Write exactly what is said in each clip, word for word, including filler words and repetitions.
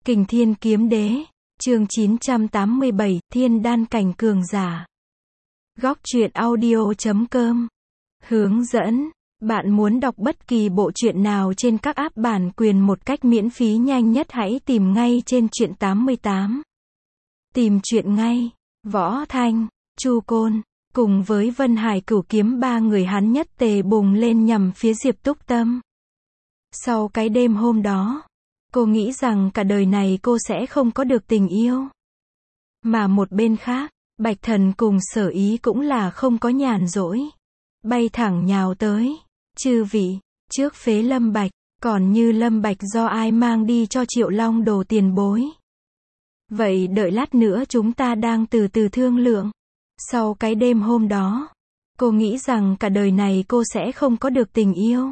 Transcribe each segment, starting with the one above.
Kình Thiên Kiếm Đế, chương chín trăm tám mươi bảy, Thiên Đan Cảnh Cường Giả. Góc truyện audio chấm com. Hướng dẫn. Bạn muốn đọc bất kỳ bộ truyện nào trên các app bản quyền một cách miễn phí nhanh nhất hãy tìm ngay trên truyện tám mươi tám. Tìm truyện ngay. Võ Thanh, Chu Côn, cùng với Vân Hải Cửu Kiếm ba người hắn nhất tề bùng lên nhằm phía Diệp Túc Tâm. Sau cái đêm hôm đó, cô nghĩ rằng cả đời này cô sẽ không có được tình yêu. Mà một bên khác, Bạch Thần cùng Sở Ý cũng là không có nhàn rỗi. Bay thẳng nhào tới. Chư vị, trước phế Lâm Bạch, còn như Lâm Bạch do ai mang đi cho Triệu Long đồ tiền bối. Vậy đợi lát nữa chúng ta đang từ từ thương lượng. Sau cái đêm hôm đó, cô nghĩ rằng cả đời này cô sẽ không có được tình yêu.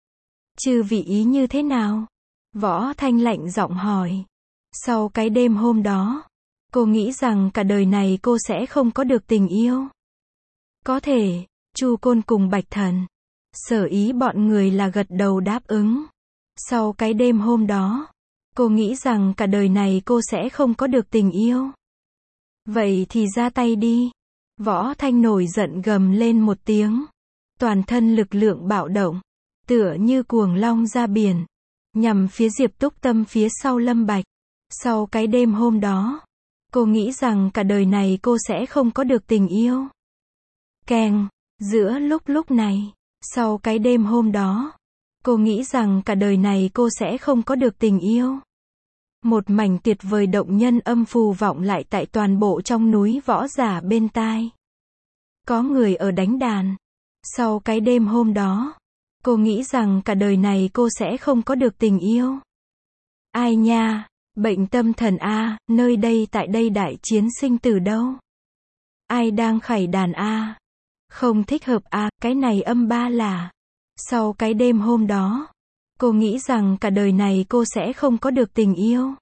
Chư vị ý như thế nào? Võ Thanh lạnh giọng hỏi. Sau cái đêm hôm đó, cô nghĩ rằng cả đời này cô sẽ không có được tình yêu. Có thể, Chu Côn cùng Bạch Thần, Sở Ý bọn người là gật đầu đáp ứng. Sau cái đêm hôm đó, cô nghĩ rằng cả đời này cô sẽ không có được tình yêu. Vậy thì ra tay đi. Võ Thanh nổi giận gầm lên một tiếng. Toàn thân lực lượng bạo động, tựa như cuồng long ra biển, nhằm phía Diệp Túc Tâm phía sau Lâm Bạch. Sau cái đêm hôm đó, cô nghĩ rằng cả đời này cô sẽ không có được tình yêu. Keng, giữa lúc lúc này, sau cái đêm hôm đó, cô nghĩ rằng cả đời này cô sẽ không có được tình yêu. Một mảnh tuyệt vời động nhân âm phù vọng lại tại toàn bộ trong núi võ giả bên tai. Có người ở đánh đàn. Sau cái đêm hôm đó, cô nghĩ rằng cả đời này cô sẽ không có được tình yêu. Ai nha, bệnh tâm thần a, nơi đây tại đây đại chiến sinh tử đâu. Ai đang khải đàn a? Không thích hợp a, cái này âm ba là. Sau cái đêm hôm đó, cô nghĩ rằng cả đời này cô sẽ không có được tình yêu.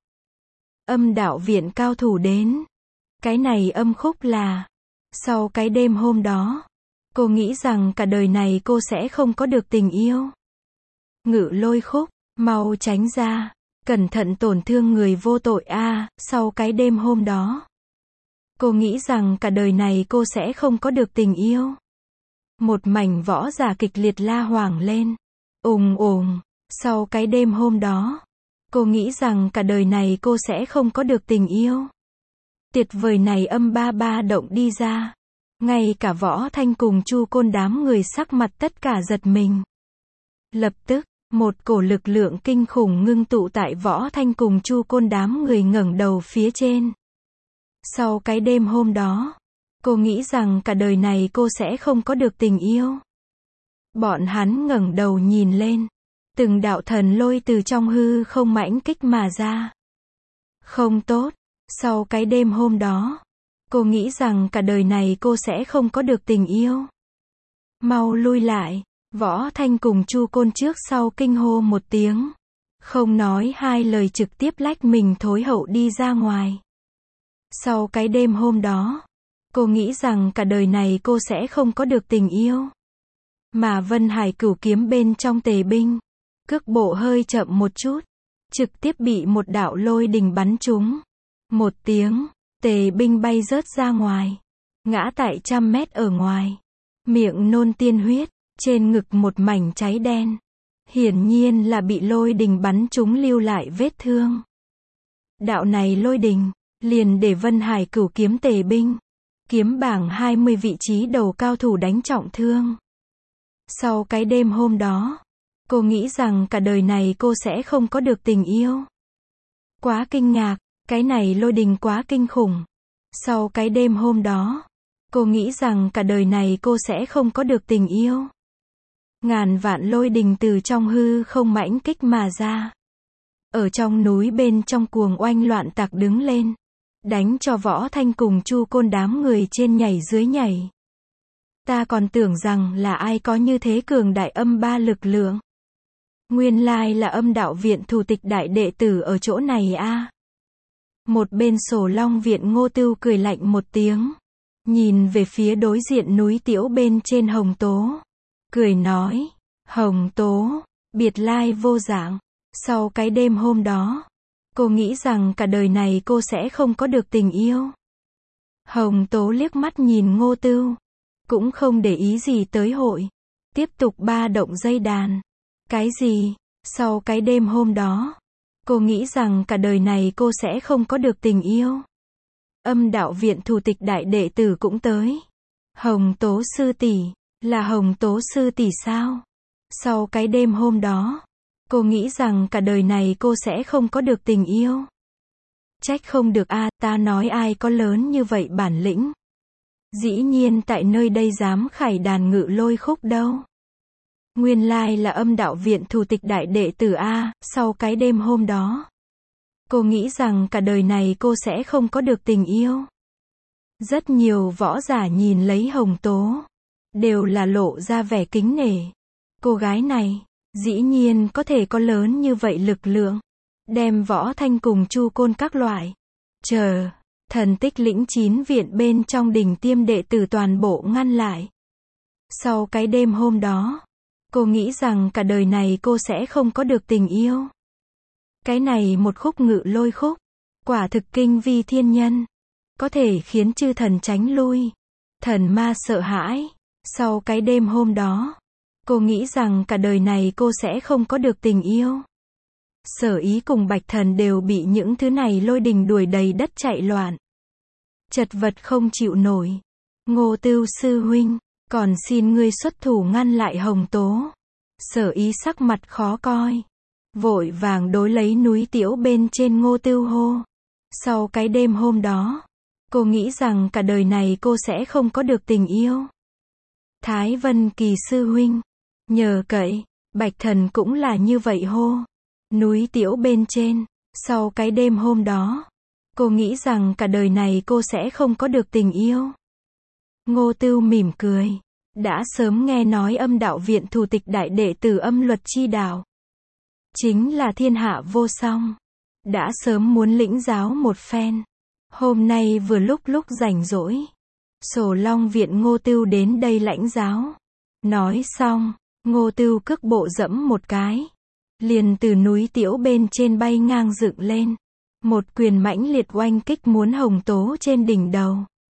Âm đạo viện cao thủ đến. Cái này âm khúc là. Sau cái đêm hôm đó, cô nghĩ rằng cả đời này cô sẽ không có được tình yêu. Ngự lôi khúc, mau tránh ra, cẩn thận tổn thương người vô tội a. Sau cái đêm hôm đó, cô nghĩ rằng cả đời này cô sẽ không có được tình yêu. Một mảnh võ giả kịch liệt la hoảng lên. Ùng ùng, sau cái đêm hôm đó, cô nghĩ rằng cả đời này cô sẽ không có được tình yêu. Tuyệt vời này âm ba ba động đi ra. Ngay cả Võ Thanh cùng Chu Côn đám người sắc mặt tất cả giật mình. Lập tức, một cổ lực lượng kinh khủng ngưng tụ tại Võ Thanh cùng Chu Côn đám người ngẩng đầu phía trên. Sau cái đêm hôm đó, cô nghĩ rằng cả đời này cô sẽ không có được tình yêu. Bọn hắn ngẩng đầu nhìn lên. Từng đạo thần lôi từ trong hư không mãnh kích mà ra. Không tốt. Sau cái đêm hôm đó, cô nghĩ rằng cả đời này cô sẽ không có được tình yêu. Mau lui lại. Võ Thanh cùng Chu Côn trước sau kinh hô một tiếng. Không nói hai lời trực tiếp lách mình thối hậu đi ra ngoài. Sau cái đêm hôm đó, cô nghĩ rằng cả đời này cô sẽ không có được tình yêu. Mà Vân Hải Cửu Kiếm bên trong Tề binh, cước bộ hơi chậm một chút, trực tiếp bị một đạo lôi đình bắn trúng. Một tiếng, Tề binh bay rớt ra ngoài, ngã tại trăm mét ở ngoài, miệng nôn tiên huyết, trên ngực một mảnh cháy đen. Hiển nhiên là bị lôi đình bắn trúng lưu lại vết thương. Đạo này lôi đình, liền để Vân Hải Cửu Kiếm Tề binh, kiếm bảng hai mươi vị trí đầu cao thủ đánh trọng thương. Sau cái đêm hôm đó, cô nghĩ rằng cả đời này cô sẽ không có được tình yêu. Quá kinh ngạc, cái này lôi đình quá kinh khủng. Sau cái đêm hôm đó, cô nghĩ rằng cả đời này cô sẽ không có được tình yêu. Ngàn vạn lôi đình từ trong hư không mãnh kích mà ra. Ở trong núi bên trong cuồng oanh loạn tạc đứng lên. Đánh cho Võ Thanh cùng Chu Côn đám người trên nhảy dưới nhảy. Ta còn tưởng rằng là ai có như thế cường đại âm ba lực lượng. Nguyên lai là âm đạo viện thủ tịch đại đệ tử ở chỗ này a. Một bên Sổ Long viện Ngô Tưu cười lạnh một tiếng. Nhìn về phía đối diện núi Tiễu bên trên Hồng Tố. Cười nói, Hồng Tố, biệt lai vô dạng. Sau cái đêm hôm đó, Cô nghĩ rằng cả đời này cô sẽ không có được tình yêu. Hồng Tố liếc mắt nhìn Ngô Tưu, cũng không để ý gì tới hội. Tiếp tục ba động dây đàn. Cái gì? Sau cái đêm hôm đó, cô nghĩ rằng cả đời này cô sẽ không có được tình yêu. Âm đạo viện thủ tịch đại đệ tử cũng tới. Hồng Tố sư tỷ, là Hồng Tố sư tỷ sao? Sau cái đêm hôm đó, cô nghĩ rằng cả đời này cô sẽ không có được tình yêu. Trách không được a, ta nói ai có lớn như vậy bản lĩnh. Dĩ nhiên tại nơi đây dám khải đàn ngự lôi khúc đâu. Nguyên lai là âm đạo viện thủ tịch đại đệ tử a, sau cái đêm hôm đó. Cô nghĩ rằng cả đời này cô sẽ không có được tình yêu. Rất nhiều võ giả nhìn lấy Hồng Tố, đều là lộ ra vẻ kính nể. Cô gái này, dĩ nhiên có thể có lớn như vậy lực lượng. Đem Võ Thanh cùng Chu Côn các loại. Chờ, thần tích lĩnh chín viện bên trong đình tiêm đệ tử toàn bộ ngăn lại. Sau cái đêm hôm đó, cô nghĩ rằng cả đời này cô sẽ không có được tình yêu. Cái này một khúc ngự lôi khúc, quả thực kinh vi thiên nhân. Có thể khiến chư thần tránh lui, thần ma sợ hãi. Sau cái đêm hôm đó, cô nghĩ rằng cả đời này cô sẽ không có được tình yêu. Sở Ý cùng Bạch Thần đều bị những thứ này lôi đình đuổi đầy đất chạy loạn. Chật vật không chịu nổi. Ngô Tưu sư huynh, còn xin ngươi xuất thủ ngăn lại Hồng Tố. Sở Ý sắc mặt khó coi, vội vàng đối lấy núi Tiễu bên trên Ngô Tưu hô. Sau cái đêm hôm đó, cô nghĩ rằng cả đời này cô sẽ không có được tình yêu. Thái Vân Kỳ sư huynh, nhờ cậy. Bạch Thần cũng là như vậy hô. Núi Tiễu bên trên, sau cái đêm hôm đó, cô nghĩ rằng cả đời này cô sẽ không có được tình yêu. Ngô Tưu mỉm cười, đã sớm nghe nói âm đạo viện thủ tịch đại đệ tử âm luật chi đạo, chính là thiên hạ vô song, đã sớm muốn lĩnh giáo một phen. Hôm nay vừa lúc lúc rảnh rỗi, Sổ Long viện Ngô Tưu đến đây lãnh giáo. Nói xong, Ngô Tưu cước bộ dẫm một cái, liền từ núi Tiễu bên trên bay ngang dựng lên. Một quyền mãnh liệt oanh kích muốn Hồng Tố trên đỉnh đầu.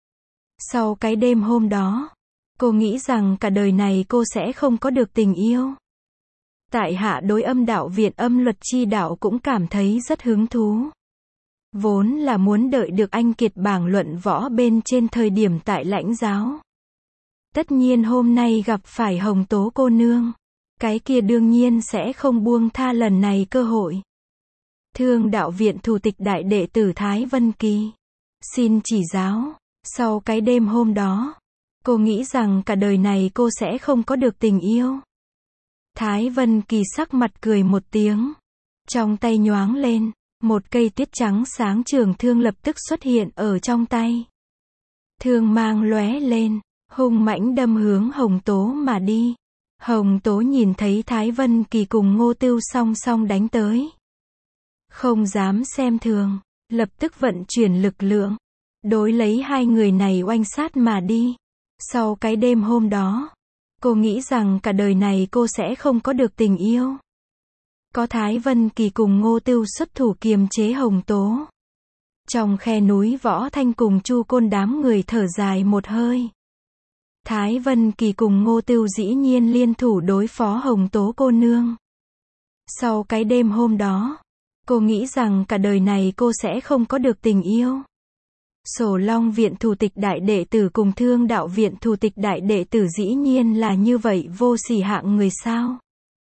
Sau cái đêm hôm đó, cô nghĩ rằng cả đời này cô sẽ không có được tình yêu. Tại hạ đối âm đạo viện âm luật chi đạo cũng cảm thấy rất hứng thú. Vốn là muốn đợi được anh kiệt bảng luận võ bên trên thời điểm tại lãnh giáo. Tất nhiên hôm nay gặp phải Hồng Tố cô nương, cái kia đương nhiên sẽ không buông tha lần này cơ hội. Thương đạo viện thủ tịch đại đệ tử Thái Vân Kỳ, xin chỉ giáo. Sau cái đêm hôm đó, cô nghĩ rằng cả đời này cô sẽ không có được tình yêu. Thái Vân Kỳ sắc mặt cười một tiếng, trong tay nhoáng lên, một cây tuyết trắng sáng trường thương lập tức xuất hiện ở trong tay. Thương mang lóe lên, hung mãnh đâm hướng Hồng Tố mà đi. Hồng Tố nhìn thấy Thái Vân Kỳ cùng Ngô Tưu song song đánh tới, không dám xem thường, lập tức vận chuyển lực lượng, đối lấy hai người này oanh sát mà đi. Sau cái đêm hôm đó, cô nghĩ rằng cả đời này cô sẽ không có được tình yêu. Có Thái Vân Kỳ cùng Ngô Tưu xuất thủ kiềm chế Hồng Tố. Trong khe núi Võ Thanh cùng Chu Côn đám người thở dài một hơi. Thái Vân Kỳ cùng Ngô Tưu dĩ nhiên liên thủ đối phó Hồng Tố cô nương. Sau cái đêm hôm đó, cô nghĩ rằng cả đời này cô sẽ không có được tình yêu. Sổ Long viện thủ tịch đại đệ tử cùng Thương đạo viện thủ tịch đại đệ tử dĩ nhiên là như vậy vô sỉ hạng người sao?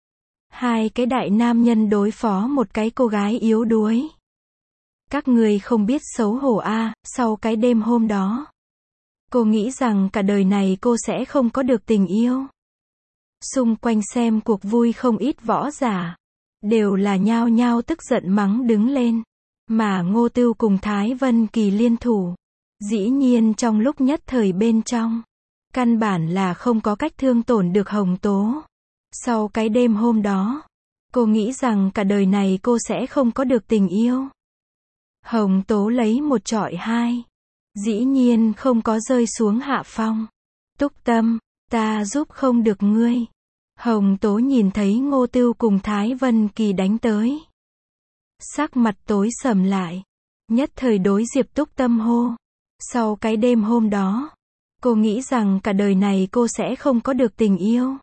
Hai cái đại nam nhân đối phó một cái cô gái yếu đuối. Các người không biết xấu hổ a. Sau cái đêm hôm đó, cô nghĩ rằng cả đời này cô sẽ không có được tình yêu. Xung quanh xem cuộc vui không ít võ giả, đều là nhao nhao tức giận mắng đứng lên. Mà Ngô Tưu cùng Thái Vân Kỳ liên thủ, dĩ nhiên trong lúc nhất thời bên trong, căn bản là không có cách thương tổn được Hồng Tố. Sau cái đêm hôm đó, cô nghĩ rằng cả đời này cô sẽ không có được tình yêu. Hồng Tố lấy một trọi hai, dĩ nhiên không có rơi xuống hạ phong. Túc Tâm, ta giúp không được ngươi. Hồng Tố nhìn thấy Ngô Tưu cùng Thái Vân Kỳ đánh tới, Sắc mặt tối sầm lại. Nhất thời đối Diệp Túc Tâm hô. Sau cái đêm hôm đó, cô nghĩ rằng cả đời này cô sẽ không có được tình yêu.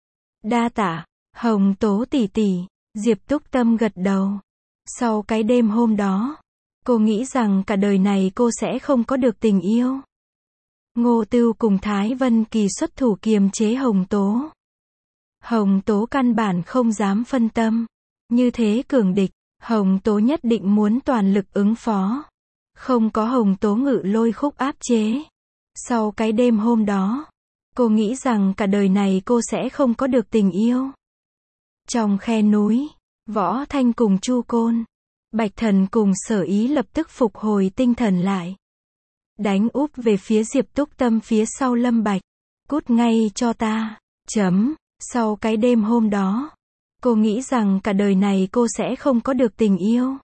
Đa tạ, Hồng Tố tỷ tỷ. Diệp Túc Tâm gật đầu. Sau cái đêm hôm đó, cô nghĩ rằng cả đời này cô sẽ không có được tình yêu. Ngô Tưu cùng Thái Vân Kỳ xuất thủ kiềm chế Hồng Tố. Hồng Tố căn bản không dám phân tâm. Như thế cường địch, Hồng Tố nhất định muốn toàn lực ứng phó. Không có Hồng Tố ngự lôi khúc áp chế. Sau cái đêm hôm đó, cô nghĩ rằng cả đời này cô sẽ không có được tình yêu. Trong khe núi, Võ Thanh cùng Chu Côn, Bạch Thần cùng Sở Ý lập tức phục hồi tinh thần lại. Đánh úp về phía Diệp Túc Tâm phía sau Lâm Bạch. Cút ngay cho ta. Chấm. Sau cái đêm hôm đó, cô nghĩ rằng cả đời này cô sẽ không có được tình yêu.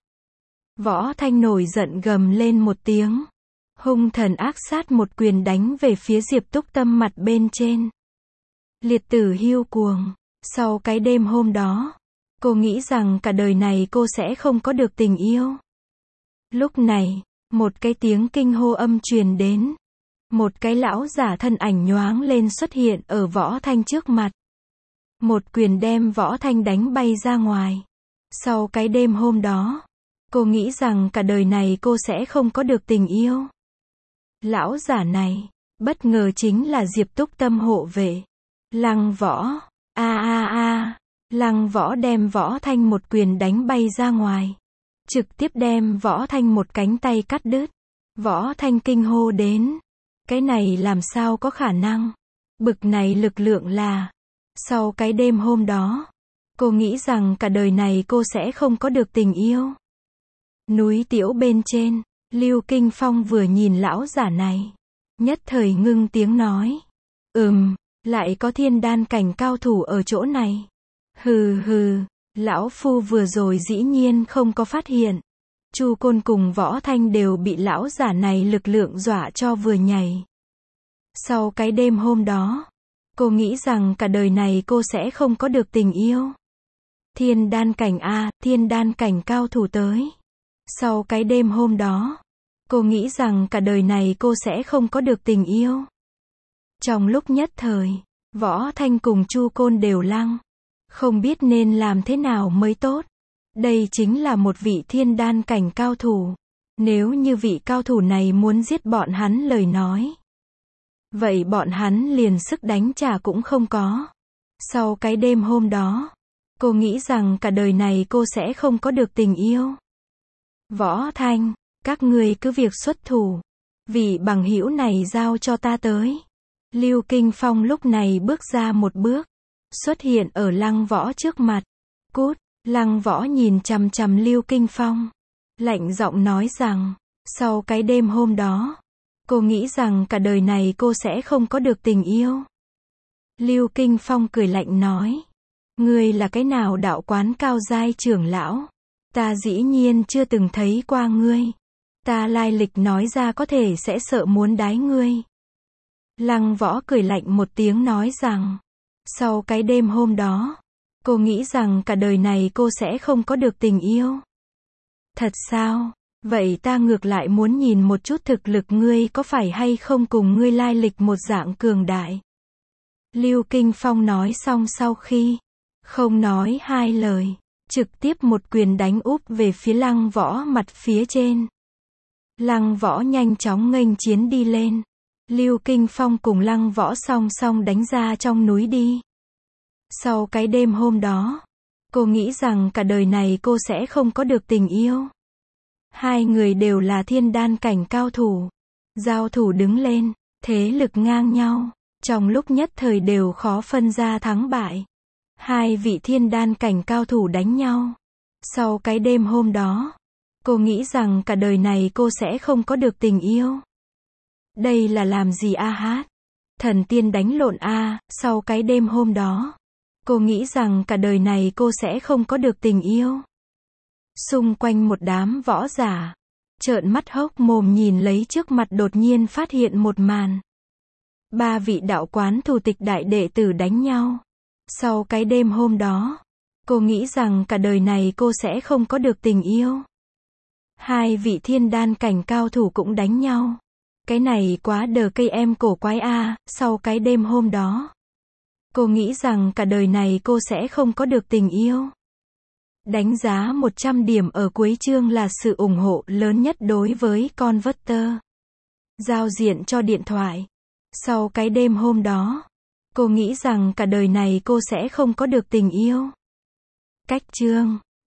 Võ Thanh nổi giận gầm lên một tiếng. Hung thần ác sát một quyền đánh về phía Diệp Túc Tâm mặt bên trên. Liệt tử hiu cuồng. Sau cái đêm hôm đó, cô nghĩ rằng cả đời này cô sẽ không có được tình yêu. Lúc này, một cái tiếng kinh hô âm truyền đến. Một cái lão giả thân ảnh nhoáng lên xuất hiện ở Võ Thanh trước mặt. Một quyền đem Võ Thanh đánh bay ra ngoài. Sau cái đêm hôm đó, cô nghĩ rằng cả đời này cô sẽ không có được tình yêu. Lão giả này, bất ngờ chính là Diệp Túc Tâm hộ vệ. Lăng Võ. A a a. Lăng Võ đem Võ Thanh một quyền đánh bay ra ngoài. Trực tiếp đem Võ Thanh một cánh tay cắt đứt. Võ Thanh kinh hô đến. Cái này làm sao có khả năng? Bực này lực lượng là. Sau cái đêm hôm đó, cô nghĩ rằng cả đời này cô sẽ không có được tình yêu. Núi Tiễu bên trên, Lưu Kinh Phong vừa nhìn lão giả này, nhất thời ngưng tiếng nói. Ừm, lại có thiên đan cảnh cao thủ ở chỗ này. Hừ hừ, lão phu vừa rồi dĩ nhiên không có phát hiện. Chu Côn cùng Võ Thanh đều bị lão giả này lực lượng dọa cho vừa nhảy. Sau cái đêm hôm đó, cô nghĩ rằng cả đời này cô sẽ không có được tình yêu. Thiên đan cảnh A, thiên đan cảnh cao thủ tới. Sau cái đêm hôm đó, cô nghĩ rằng cả đời này cô sẽ không có được tình yêu. Trong lúc nhất thời, Võ Thanh cùng Chu Côn đều lăng. Không biết nên làm thế nào mới tốt. Đây chính là một vị thiên đan cảnh cao thủ. Nếu như vị cao thủ này muốn giết bọn hắn lời nói, vậy bọn hắn liền sức đánh trả cũng không có. Sau cái đêm hôm đó, cô nghĩ rằng cả đời này cô sẽ không có được tình yêu. Võ Thanh, các ngươi cứ việc xuất thủ. Vị bằng hữu này giao cho ta tới. Lưu Kinh Phong lúc này bước ra một bước, xuất hiện ở Lăng Võ trước mặt. Cút. Lăng Võ nhìn chằm chằm Lưu Kinh Phong, lạnh giọng nói rằng, sau cái đêm hôm đó, cô nghĩ rằng cả đời này cô sẽ không có được tình yêu. Lưu Kinh Phong cười lạnh nói, ngươi là cái nào đạo quán cao giai trưởng lão? Ta dĩ nhiên chưa từng thấy qua ngươi. Ta lai lịch nói ra có thể sẽ sợ muốn đái ngươi. Lăng Võ cười lạnh một tiếng nói rằng, sau cái đêm hôm đó, cô nghĩ rằng cả đời này cô sẽ không có được tình yêu. Thật sao? Vậy ta ngược lại muốn nhìn một chút thực lực ngươi có phải hay không cùng ngươi lai lịch một dạng cường đại. Lưu Kinh Phong nói xong sau khi không nói hai lời, trực tiếp một quyền đánh úp về phía Lăng Võ mặt phía trên. Lăng Võ nhanh chóng nghênh chiến đi lên. Lưu Kinh Phong cùng Lăng Võ song song đánh ra trong núi đi. Sau cái đêm hôm đó, cô nghĩ rằng cả đời này cô sẽ không có được tình yêu. Hai người đều là thiên đan cảnh cao thủ. Giao thủ đứng lên, thế lực ngang nhau. Trong lúc nhất thời đều khó phân ra thắng bại. Hai vị thiên đan cảnh cao thủ đánh nhau. Sau cái đêm hôm đó, cô nghĩ rằng cả đời này cô sẽ không có được tình yêu. Đây là làm gì a hát? Thần tiên đánh lộn a, sau cái đêm hôm đó, cô nghĩ rằng cả đời này cô sẽ không có được tình yêu. Xung quanh một đám võ giả, trợn mắt hốc mồm nhìn lấy trước mặt đột nhiên phát hiện một màn. Ba vị đạo quán thủ tịch đại đệ tử đánh nhau. Sau cái đêm hôm đó, Cô nghĩ rằng cả đời này cô sẽ không có được tình yêu. Hai vị thiên đan cảnh cao thủ cũng đánh nhau. Cái này quá đờ cây em cổ quái a. Sau cái đêm hôm đó, cô nghĩ rằng cả đời này cô sẽ không có được tình yêu. Đánh giá một trăm điểm ở cuối chương là sự ủng hộ lớn nhất đối với Converter. Giao diện cho điện thoại. Sau cái đêm hôm đó, cô nghĩ rằng cả đời này cô sẽ không có được tình yêu. Cách chương